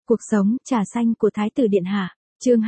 Cuộc sống trà xanh của Thái tử Điện Hạ, chương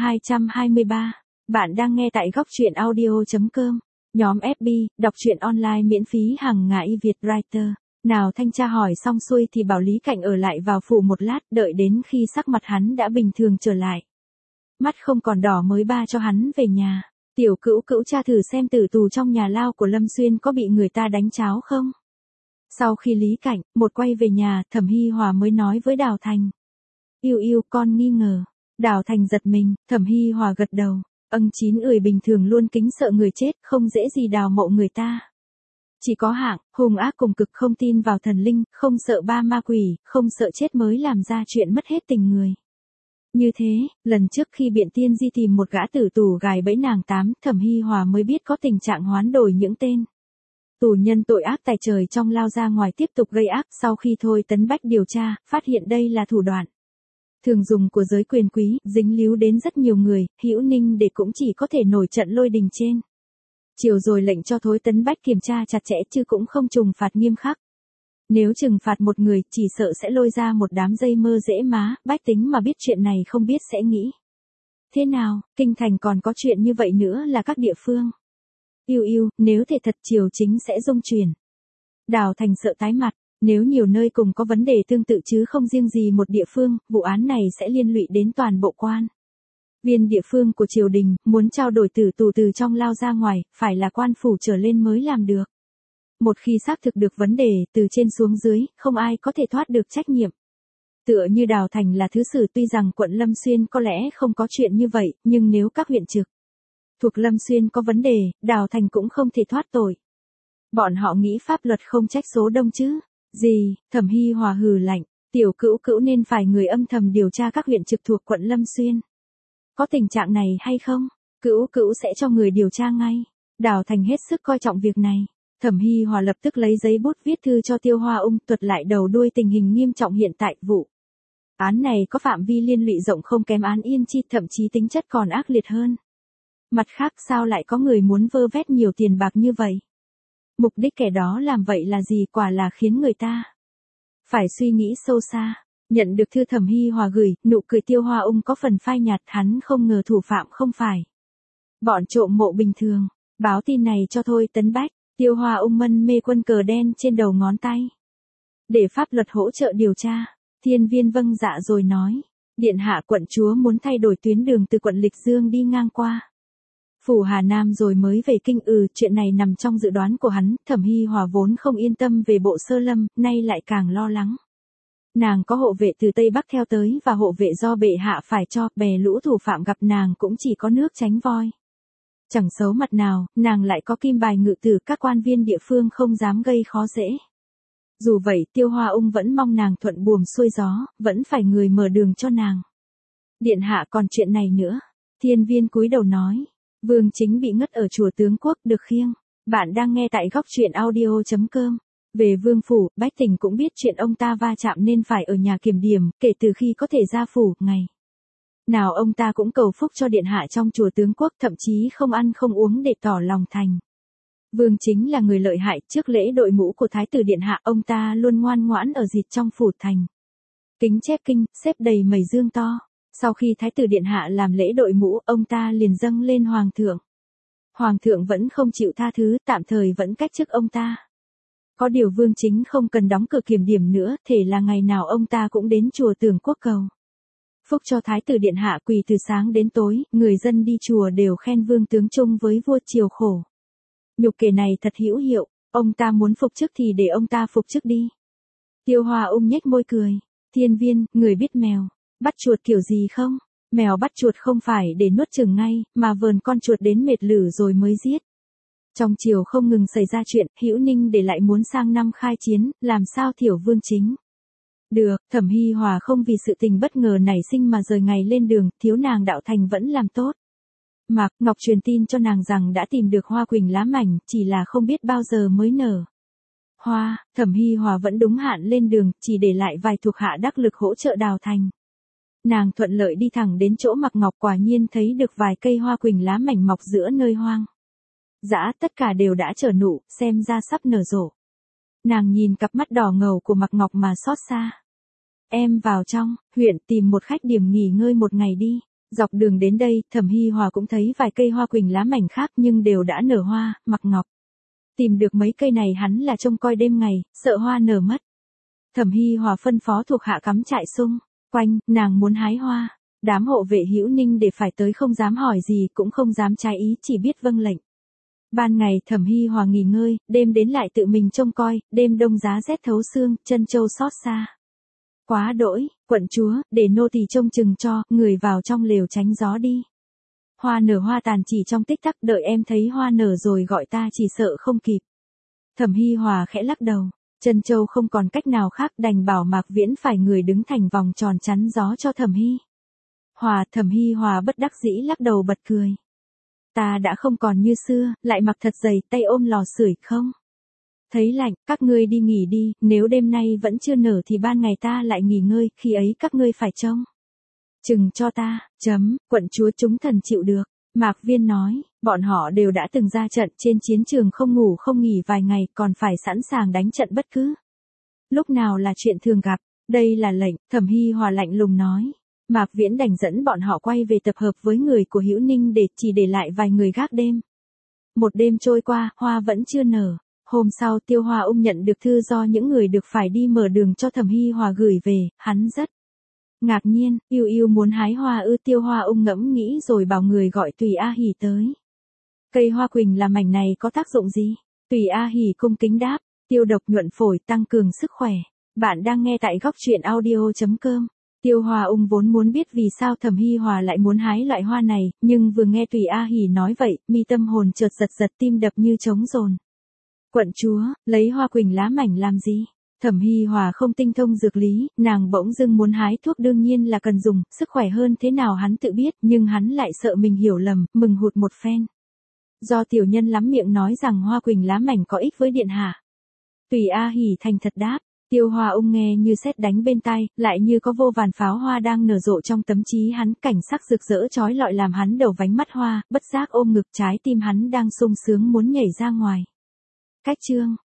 223. Bạn đang nghe tại góc truyện audio.com. Nhóm FB, đọc truyện online miễn phí hàng ngày Việt Writer. Nào thanh tra hỏi xong xuôi thì bảo Lý Cảnh ở lại vào phủ một lát, đợi đến khi sắc mặt hắn đã bình thường trở lại. Mắt không còn đỏ mới ba cho hắn về nhà. Tiểu Cữu Cữu tra thử xem tử tù trong nhà lao của Lâm Xuyên có bị người ta đánh cháo không. Sau khi Lý Cảnh một quay về nhà, Thẩm Hi Hòa mới nói với Đào Thành. Yêu yêu, con nghi ngờ. Đào Thành giật mình, Thẩm Hi Hòa gật đầu. Chín ười bình thường luôn kính sợ người chết, không dễ gì đào mộ người ta. Chỉ có hạng, hung ác cùng cực, không tin vào thần linh, không sợ ba ma quỷ, không sợ chết mới làm ra chuyện mất hết tình người. Như thế, lần trước khi Biện Tiên Di tìm một gã tử tù gài bẫy nàng tám, Thẩm Hi Hòa mới biết có tình trạng hoán đổi những tên tù nhân tội ác tài trời trong lao ra ngoài tiếp tục gây ác. Sau khi Thôi Tấn Bách điều tra, phát hiện đây là thủ đoạn thường dùng của giới quyền quý, dính líu đến rất nhiều người, Hữu Ninh để cũng chỉ có thể nổi trận lôi đình trên. Chiều rồi lệnh cho Thôi Tấn Bách kiểm tra chặt chẽ chứ cũng không trừng phạt nghiêm khắc. Nếu trừng phạt một người, chỉ sợ sẽ lôi ra một đám dây mơ dễ má, bách tính mà biết chuyện này không biết sẽ nghĩ thế nào. Kinh thành còn có chuyện như vậy nữa là các địa phương. Yêu yêu, nếu thể thật triều chính sẽ rung chuyển. Đào Thành sợ tái mặt. Nếu nhiều nơi cùng có vấn đề tương tự chứ không riêng gì một địa phương, vụ án này sẽ liên lụy đến toàn bộ quan viên địa phương của triều đình. Muốn trao đổi tử tù từ trong lao ra ngoài, phải là quan phủ trở lên mới làm được. Một khi xác thực được vấn đề, từ trên xuống dưới, không ai có thể thoát được trách nhiệm. Tựa như Đào Thành là thứ sử, tuy rằng quận Lâm Xuyên có lẽ không có chuyện như vậy, nhưng nếu các huyện trực thuộc Lâm Xuyên có vấn đề, Đào Thành cũng không thể thoát tội. Bọn họ nghĩ pháp luật không trách số đông chứ. Gì, Thẩm Hi Hòa hừ lạnh, Tiểu Cữu Cữu nên phải người âm thầm điều tra các huyện trực thuộc quận Lâm Xuyên. Có tình trạng này hay không? Cữu Cữu sẽ cho người điều tra ngay. Đào Thành hết sức coi trọng việc này. Thẩm Hi Hòa lập tức lấy giấy bút viết thư cho Tiêu Hoa Ung, thuật lại đầu đuôi tình hình nghiêm trọng hiện tại. Vụ án này có phạm vi liên lụy rộng không kém án Yên Chi, thậm chí tính chất còn ác liệt hơn. Mặt khác, sao lại có người muốn vơ vét nhiều tiền bạc như vậy? Mục đích kẻ đó làm vậy là gì? Quả là khiến người ta phải suy nghĩ sâu xa. Nhận được thư Thẩm Hi Hòa gửi, nụ cười Tiêu Hoa Ung có phần phai nhạt, hắn không ngờ thủ phạm không phải bọn trộm mộ bình thường. Báo tin này cho Thôi Tấn Bách. Tiêu Hoa Ung mân mê quân cờ đen trên đầu ngón tay. Để pháp luật hỗ trợ điều tra. Thiên Viên vâng dạ rồi nói. Điện hạ quận chúa muốn thay đổi tuyến đường từ quận Lịch Dương đi ngang qua phủ Hà Nam rồi mới về kinh. Chuyện này nằm trong dự đoán của hắn. Thẩm Hi Hòa vốn không yên tâm về Bộ Sơ Lâm, nay lại càng lo lắng. Nàng có hộ vệ từ Tây Bắc theo tới và hộ vệ do bệ hạ phải cho, bè lũ thủ phạm gặp nàng cũng chỉ có nước tránh voi. Chẳng xấu mặt nào, nàng lại có kim bài ngự tử, các quan viên địa phương không dám gây khó dễ. Dù vậy, Tiêu Hoa Ung vẫn mong nàng thuận buồm xuôi gió, vẫn phải người mở đường cho nàng. Điện hạ còn chuyện này nữa. Thiên Viên cúi đầu nói. Vương Chính bị ngất ở chùa Tướng Quốc, được khiêng. Bạn đang nghe tại góc truyện audio.com. Về Vương Phủ, bách tính cũng biết chuyện ông ta va chạm nên phải ở nhà kiểm điểm, kể từ khi có thể ra phủ, ngày nào ông ta cũng cầu phúc cho điện hạ trong chùa Tướng Quốc, thậm chí không ăn không uống để tỏ lòng thành. Vương Chính là người lợi hại, trước lễ đội mũ của Thái tử điện hạ, ông ta luôn ngoan ngoãn ở dịt trong phủ thành kính chép kinh, xếp đầy mẩy dương to. Sau khi Thái tử điện hạ làm lễ đội mũ, ông ta liền dâng lên hoàng thượng. Hoàng thượng vẫn không chịu tha thứ, tạm thời vẫn cách chức ông ta. Có điều Vương Chính không cần đóng cửa kiểm điểm nữa, thể là ngày nào ông ta cũng đến chùa Tướng Quốc cầu phúc cho Thái tử điện hạ. Quỳ từ sáng đến tối, người dân đi chùa đều khen Vương tướng chung với vua triều khổ nhục kể này thật hữu hiệu. Ông ta muốn phục chức thì để ông ta phục chức đi. Tiêu Hoa Ung nhếch môi cười. Thiên Viên, người biết mèo bắt chuột kiểu gì không? Mèo bắt chuột không phải để nuốt chửng ngay, mà vờn con chuột đến mệt lử rồi mới giết. Trong triều không ngừng xảy ra chuyện, Hữu Ninh để lại muốn sang năm khai chiến, làm sao thiểu Vương Chính được. Thẩm Hi Hòa không vì sự tình bất ngờ nảy sinh mà rời ngày lên đường, thiếu nàng Đạo Thành vẫn làm tốt. Mạc Ngọc truyền tin cho nàng rằng đã tìm được hoa quỳnh lá mảnh, chỉ là không biết bao giờ mới nở hoa. Thẩm Hi Hòa vẫn đúng hạn lên đường, chỉ để lại vài thuộc hạ đắc lực hỗ trợ Đào Thành. Nàng thuận lợi đi thẳng đến chỗ Mạc Ngọc, quả nhiên thấy được vài cây hoa quỳnh lá mảnh mọc giữa nơi hoang dã, tất cả đều đã trở nụ, xem ra sắp nở rộ. Nàng nhìn cặp mắt đỏ ngầu của Mạc Ngọc mà xót xa. em vào trong, huyện tìm một khách điểm nghỉ ngơi một ngày đi. Dọc đường đến đây, Thẩm Hi Hòa cũng thấy vài cây hoa quỳnh lá mảnh khác nhưng đều đã nở hoa, mặc ngọc. Tìm được mấy cây này hắn là trông coi đêm ngày, sợ hoa nở mất. Thẩm Hi Hòa phân phó thuộc hạ cắm trại xung quanh, nàng muốn hái hoa. Đám hộ vệ Hữu Ninh để phải tới không dám hỏi gì cũng không dám trái ý, chỉ biết vâng lệnh. Ban ngày Thẩm Hi Hòa nghỉ ngơi, đêm đến lại tự mình trông coi, đêm đông giá rét thấu xương, chân châu xót xa. Quá đỗi, quận chúa, để nô tỳ trông chừng cho, người vào trong lều tránh gió đi. Hoa nở hoa tàn chỉ trong tích tắc, đợi em thấy hoa nở rồi gọi ta, chỉ sợ không kịp. Thẩm Hi Hòa khẽ lắc đầu, Trân Châu không còn cách nào khác, đành bảo Mạc Viễn phải người đứng thành vòng tròn chắn gió cho Thẩm Hi Hòa. Thẩm Hi Hòa bất đắc dĩ lắc đầu bật cười. Ta đã không còn như xưa, lại mặc thật dày, tay ôm lò sưởi không? Thấy lạnh, các ngươi đi nghỉ đi, nếu đêm nay vẫn chưa nở thì ban ngày ta lại nghỉ ngơi, khi ấy các ngươi phải trông chừng cho ta. Quận chúa chúng thần chịu được. Mạc Viên nói, bọn họ đều đã từng ra trận trên chiến trường, không ngủ không nghỉ vài ngày, còn phải sẵn sàng đánh trận bất cứ lúc nào là chuyện thường gặp. Đây là lệnh, Thẩm Hi Hòa lạnh lùng nói. Mạc Viễn đành dẫn bọn họ quay về tập hợp với người của Hữu Ninh, chỉ để lại vài người gác đêm. Một đêm trôi qua, hoa vẫn chưa nở. Hôm sau Tiêu Hoa Ung nhận được thư do những người được phải đi mở đường cho Thẩm Hi Hòa gửi về, hắn rất ngạc nhiên. Yêu muốn hái hoa ư? Tiêu Hoa Ung ngẫm nghĩ rồi bảo người gọi Tùy A Hỉ tới. Cây hoa quỳnh là mảnh này có tác dụng gì? Tùy A Hỉ cung kính đáp, tiêu độc nhuận phổi, tăng cường sức khỏe. Bạn đang nghe tại góc truyện audio.com. Tiêu Hoa Ung vốn muốn biết vì sao Thẩm Hi Hòa lại muốn hái loại hoa này, nhưng vừa nghe Tùy A Hỉ nói vậy, mi tâm hồn chợt giật, tim đập như trống dồn. Quận chúa, lấy hoa quỳnh lá mảnh làm gì? Thẩm Hi Hòa không tinh thông dược lý, nàng bỗng dưng muốn hái thuốc đương nhiên là cần dùng, sức khỏe hơn thế nào hắn tự biết, nhưng hắn lại sợ mình hiểu lầm, mừng hụt một phen. Do tiểu nhân lắm miệng nói rằng hoa quỳnh lá mảnh có ích với điện hạ. Tùy A Hỉ thành thật đáp. Tiêu Hoa Ung nghe như sét đánh bên tai, lại như có vô vàn pháo hoa đang nở rộ trong tâm trí hắn, cảnh sắc rực rỡ chói lọi làm hắn đầu vánh mắt hoa, bất giác ôm ngực, trái tim hắn đang sung sướng muốn nhảy ra ngoài. Cách chương